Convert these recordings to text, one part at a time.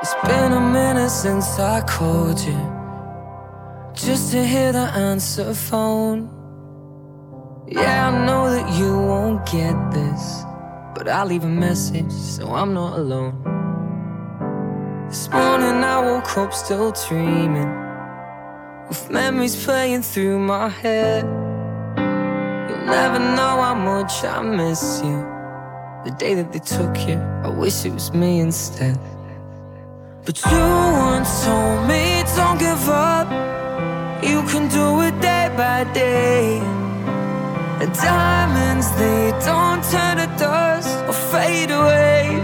It's been a minute since I called you, just to hear the answer phone. Yeah, I know that you won't get this, but I'll leave a message so I'm not alone. This morning I woke up still dreaming, with memories playing through my head. You'll never know how much I miss you. The day that they took you, I wish it was me instead. But you once told me, don't give up, you can do it day by day. And diamonds, they don't turn to dust or fade away.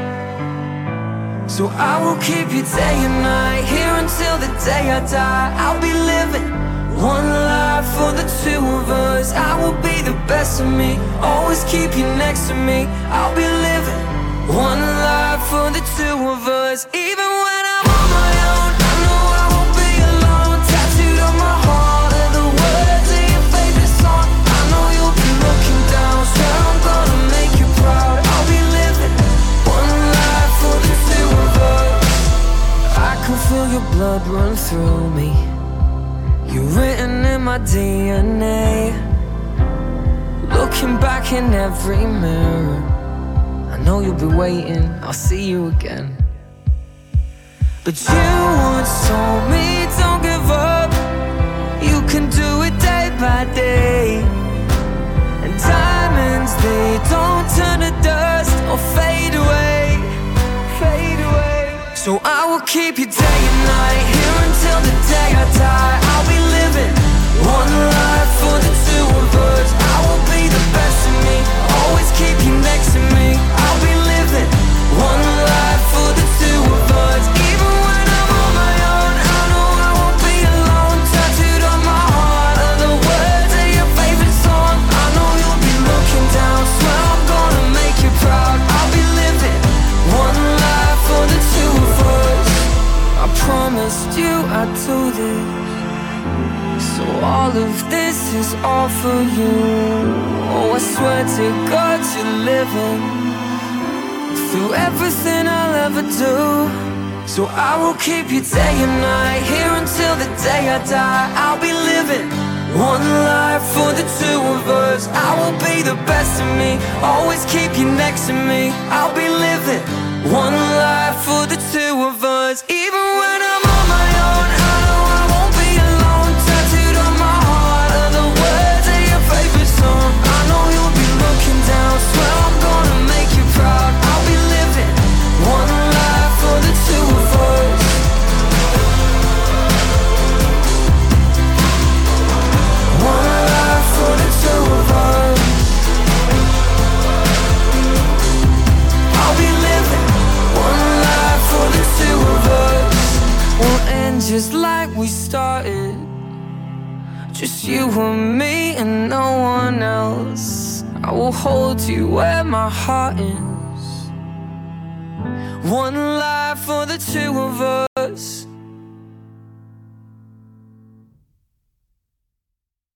So I will keep you day and night, here until the day I die. I'll be living one life for the two of us. I will be the best of me, always keep you next to me. I'll be living one life for the two of us. Even when I'm on my own, I know I won't be alone. Tattooed on my heart are the words of your favorite song. I know you'll be looking down, swear I'm gonna make you proud. I'll be living one life for the two of us. I can feel your blood run through me, you're written in my DNA. Looking back in every mirror, I know you'll be waiting, I'll see you again. But you once told me, don't give up, you can do it day by day. And diamonds, they don't turn to dust or fade away, fade away. So I will keep you day and night, here until the day I die. I'll be living one life for the two of us. I will be the best of me, always keep you next to me. I'll be living one life for the two of us. Even when I'm on my own, I know I won't be alone. Tattooed on my heart are the words of your favorite song. I know you'll be looking down, swear I'm gonna make you proud. I'll be living one life for the two of us. I promised you I'd do this, so all of this is all for you. Oh, I swear to God you're living through everything I'll ever do. So I will keep you day and night, here until the day I die. I'll be living one life for the two of us. I will be the best of me, always keep you next to me. I'll be living one life for the two of us. Even when I'm on my own, I know I won't be alone. Tattooed on my heart are the words of your favorite song. I know you'll be looking down, swear I'm gonna make you proud. I'll be living one life for the two of us. One life for the two of us. I'll be living one life for the two of us. We'll end just like we started, just you and me and no one else. I will hold you where my heart is. One life for the two of us.